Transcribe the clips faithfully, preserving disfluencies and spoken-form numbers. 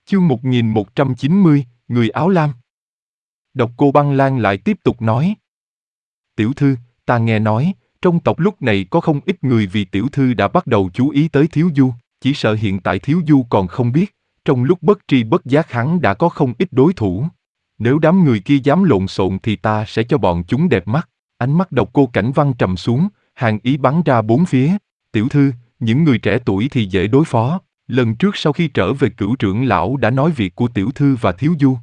Chương một nghìn một trăm chín mươi, Người áo lam. Độc Cô Băng Lan lại tiếp tục nói. Tiểu thư, ta nghe nói, trong tộc lúc này có không ít người vì tiểu thư đã bắt đầu chú ý tới Thiếu Du, chỉ sợ hiện tại Thiếu Du còn không biết, trong lúc bất tri bất giác hắn đã có không ít đối thủ. Nếu đám người kia dám lộn xộn thì ta sẽ cho bọn chúng đẹp mắt. Ánh mắt Độc Cô Cảnh Văn trầm xuống, hàn ý bắn ra bốn phía. Tiểu thư, những người trẻ tuổi thì dễ đối phó. Lần trước sau khi trở về Cửu trưởng lão đã nói việc của tiểu thư và Thiếu Du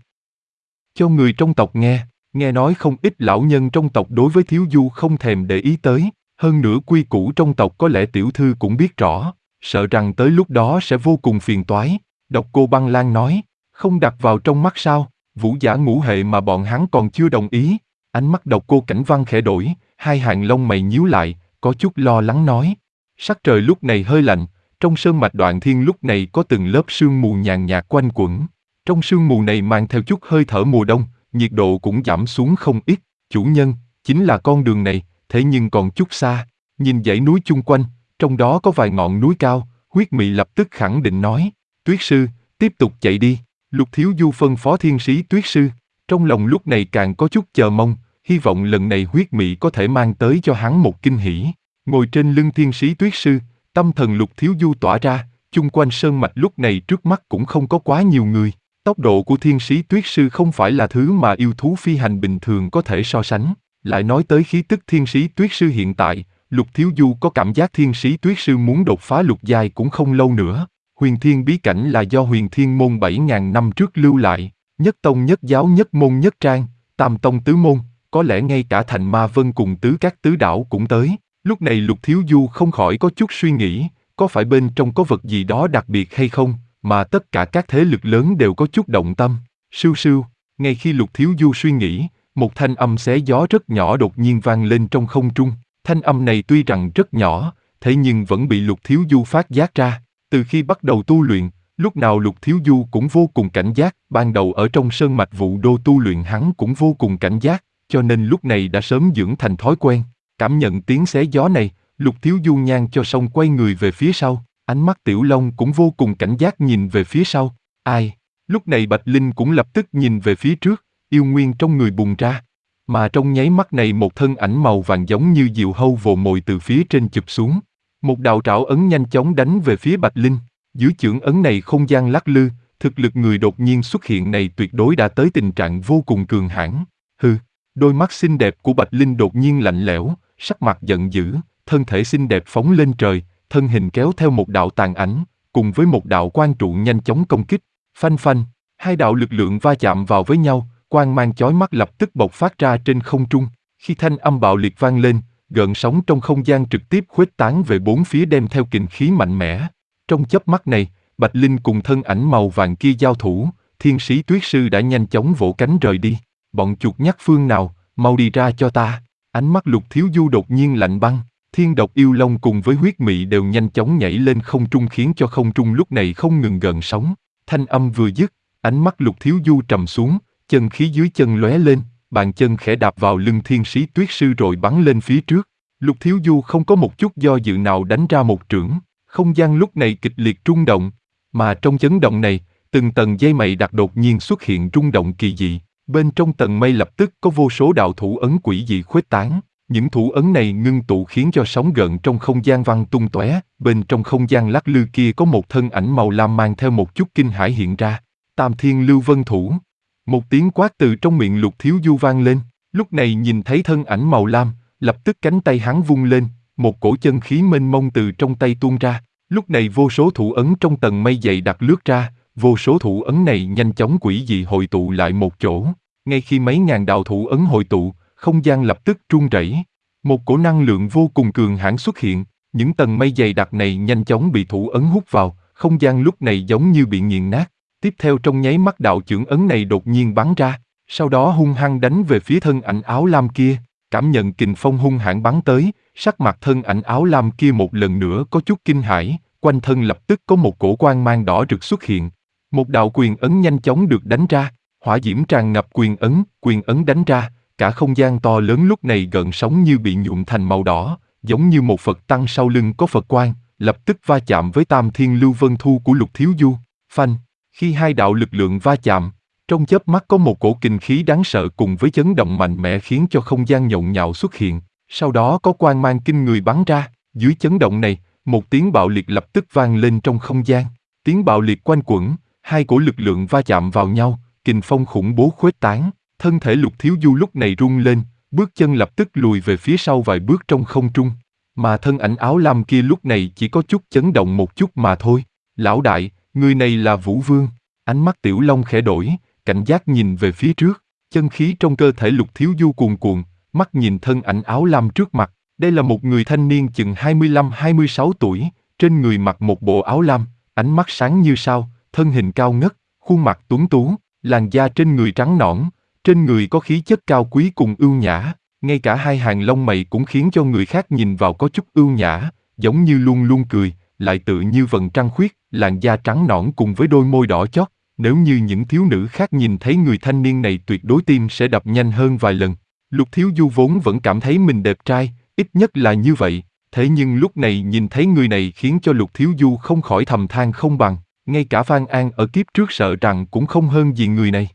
cho người trong tộc nghe, nghe nói không ít lão nhân trong tộc đối với Thiếu Du không thèm để ý tới, hơn nữa quy củ trong tộc có lẽ tiểu thư cũng biết rõ, sợ rằng tới lúc đó sẽ vô cùng phiền toái. Độc Cô Băng Lan nói, không đặt vào trong mắt sao, vũ giả ngũ hệ mà bọn hắn còn chưa đồng ý. Ánh mắt Độc Cô Cảnh Văn khẽ đổi, hai hàng lông mày nhíu lại, có chút lo lắng nói. Sắc trời lúc này hơi lạnh, trong sơn mạch Đoạn Thiên lúc này có từng lớp sương mù nhàn nhạt quanh quẩn. Trong sương mù này mang theo chút hơi thở mùa đông, nhiệt độ cũng giảm xuống không ít. Chủ nhân, chính là con đường này, thế nhưng còn chút xa. Nhìn dãy núi chung quanh, trong đó có vài ngọn núi cao, Huyết Mị lập tức khẳng định nói. Tuyết sư, tiếp tục chạy đi. Lục Thiếu Du phân phó thiên sĩ Tuyết sư. Trong lòng lúc này càng có chút chờ mong, hy vọng lần này Huyết Mị có thể mang tới cho hắn một kinh hỉ. Ngồi trên lưng thiên sĩ Tuyết sư, tâm thần Lục Thiếu Du tỏa ra, chung quanh sơn mạch lúc này trước mắt cũng không có quá nhiều người. Tốc độ của thiên sĩ Tuyết sư không phải là thứ mà yêu thú phi hành bình thường có thể so sánh. Lại nói tới khí tức thiên sĩ Tuyết sư hiện tại, Lục Thiếu Du có cảm giác thiên sĩ Tuyết sư muốn đột phá lục giai cũng không lâu nữa. Huyền Thiên bí cảnh là do Huyền Thiên môn bảy ngàn năm trước lưu lại, nhất tông nhất giáo nhất môn nhất trang, tam tông tứ môn, có lẽ ngay cả Thành Ma Vân cùng tứ các tứ đảo cũng tới. Lúc này Lục Thiếu Du không khỏi có chút suy nghĩ, có phải bên trong có vật gì đó đặc biệt hay không, mà tất cả các thế lực lớn đều có chút động tâm. Sưu sưu, ngay khi Lục Thiếu Du suy nghĩ, một thanh âm xé gió rất nhỏ đột nhiên vang lên trong không trung. Thanh âm này tuy rằng rất nhỏ, thế nhưng vẫn bị Lục Thiếu Du phát giác ra. Từ khi bắt đầu tu luyện, lúc nào Lục Thiếu Du cũng vô cùng cảnh giác, ban đầu ở trong sơn mạch Vũ Đô tu luyện hắn cũng vô cùng cảnh giác, cho nên lúc này đã sớm dưỡng thành thói quen. Cảm nhận tiếng xé gió này, Lục Thiếu Du nhang cho xong quay người về phía sau, ánh mắt Tiểu Long cũng vô cùng cảnh giác nhìn về phía sau. Ai? Lúc này Bạch Linh cũng lập tức nhìn về phía trước, yêu nguyên trong người bùng ra. Mà trong nháy mắt này một thân ảnh màu vàng giống như diều hâu vồ mồi từ phía trên chụp xuống. Một đạo trảo ấn nhanh chóng đánh về phía Bạch Linh. Dưới chưởng ấn này không gian lắc lư, thực lực người đột nhiên xuất hiện này tuyệt đối đã tới tình trạng vô cùng cường hãn. Hừ, đôi mắt xinh đẹp của Bạch Linh đột nhiên lạnh lẽo, sắc mặt giận dữ, thân thể xinh đẹp phóng lên trời, thân hình kéo theo một đạo tàn ảnh, cùng với một đạo quang trụ nhanh chóng công kích. Phanh phanh, hai đạo lực lượng va chạm vào với nhau, quang mang chói mắt lập tức bộc phát ra trên không trung. Khi thanh âm bạo liệt vang lên, gợn sóng trong không gian trực tiếp khuếch tán về bốn phía đem theo kình khí mạnh mẽ. Trong chớp mắt này, Bạch Linh cùng thân ảnh màu vàng kia giao thủ, thiên sĩ Tuyết sư đã nhanh chóng vỗ cánh rời đi. Bọn chuột nhắt phương nào, mau đi ra cho ta. Ánh mắt Lục Thiếu Du đột nhiên lạnh băng. Thiên độc yêu long cùng với huyết mị đều nhanh chóng nhảy lên không trung khiến cho không trung lúc này không ngừng gợn sóng. Thanh âm vừa dứt, ánh mắt Lục Thiếu Du trầm xuống, chân khí dưới chân lóe lên, bàn chân khẽ đạp vào lưng thiên sĩ Tuyết sư rồi bắn lên phía trước. Lục Thiếu Du không có một chút do dự nào đánh ra một chưởng, không gian lúc này kịch liệt rung động, mà trong chấn động này, từng tầng dây mây đặc đột nhiên xuất hiện rung động kỳ dị, bên trong tầng mây lập tức có vô số đạo thủ ấn quỷ dị khuếch tán. Những thủ ấn này ngưng tụ khiến cho sóng gợn trong không gian văng tung tóe, bên trong không gian lắc lư kia có một thân ảnh màu lam mang theo một chút kinh hãi hiện ra. Tam Thiên Lưu Vân Thủ. Một tiếng quát từ trong miệng Lục Thiếu Du vang lên, lúc này nhìn thấy thân ảnh màu lam, lập tức cánh tay hắn vung lên, một cổ chân khí mênh mông từ trong tay tuôn ra. Lúc này vô số thủ ấn trong tầng mây dày đặc lướt ra, vô số thủ ấn này nhanh chóng quỷ dị hội tụ lại một chỗ. Ngay khi mấy ngàn đạo thủ ấn hội tụ, không gian lập tức rung rẩy. Một cổ năng lượng vô cùng cường hãn xuất hiện, những tầng mây dày đặc này nhanh chóng bị thủ ấn hút vào, không gian lúc này giống như bị nghiền nát. Tiếp theo trong nháy mắt đạo chưởng ấn này đột nhiên bắn ra, sau đó hung hăng đánh về phía thân ảnh áo lam kia. Cảm nhận kình phong hung hãn bắn tới, sắc mặt thân ảnh áo lam kia một lần nữa có chút kinh hãi, quanh thân lập tức có một cổ quang mang đỏ rực xuất hiện. Một đạo quyền ấn nhanh chóng được đánh ra, hỏa diễm tràn ngập quyền ấn, quyền ấn đánh ra. Cả không gian to lớn lúc này gợn sóng như bị nhuộm thành màu đỏ, giống như một Phật tăng sau lưng có Phật quang, lập tức va chạm với Tam Thiên Lưu Vân Thu của Lục Thiếu Du. Phanh! Khi hai đạo lực lượng va chạm, trong chớp mắt có một cổ kình khí đáng sợ cùng với chấn động mạnh mẽ khiến cho không gian nhộn nhạo xuất hiện, sau đó có quang mang kinh người bắn ra, dưới chấn động này, một tiếng bạo liệt lập tức vang lên trong không gian. Tiếng bạo liệt quanh quẩn, hai cổ lực lượng va chạm vào nhau, kình phong khủng bố khuếch tán, thân thể Lục Thiếu Du lúc này rung lên, bước chân lập tức lùi về phía sau vài bước trong không trung, mà thân ảnh áo lam kia lúc này chỉ có chút chấn động một chút mà thôi. Lão đại, người này là Vũ Vương. Ánh mắt Tiểu Long khẽ đổi, cảnh giác nhìn về phía trước, chân khí trong cơ thể Lục Thiếu Du cuồn cuộn, mắt nhìn thân ảnh áo lam trước mặt. Đây là một người thanh niên chừng hai mươi lăm hai mươi sáu tuổi, trên người mặc một bộ áo lam, ánh mắt sáng như sao, thân hình cao ngất, khuôn mặt tuấn tú, làn da trên người trắng nõn, trên người có khí chất cao quý cùng ưu nhã, ngay cả hai hàng lông mày cũng khiến cho người khác nhìn vào có chút ưu nhã, giống như luôn luôn cười, lại tự như vầng trăng khuyết, làn da trắng nõn cùng với đôi môi đỏ chót. Nếu như những thiếu nữ khác nhìn thấy người thanh niên này tuyệt đối tim sẽ đập nhanh hơn vài lần. Lục Thiếu Du vốn vẫn cảm thấy mình đẹp trai, ít nhất là như vậy, thế nhưng lúc này nhìn thấy người này khiến cho Lục Thiếu Du không khỏi thầm than không bằng, ngay cả Van An ở kiếp trước sợ rằng cũng không hơn gì người này.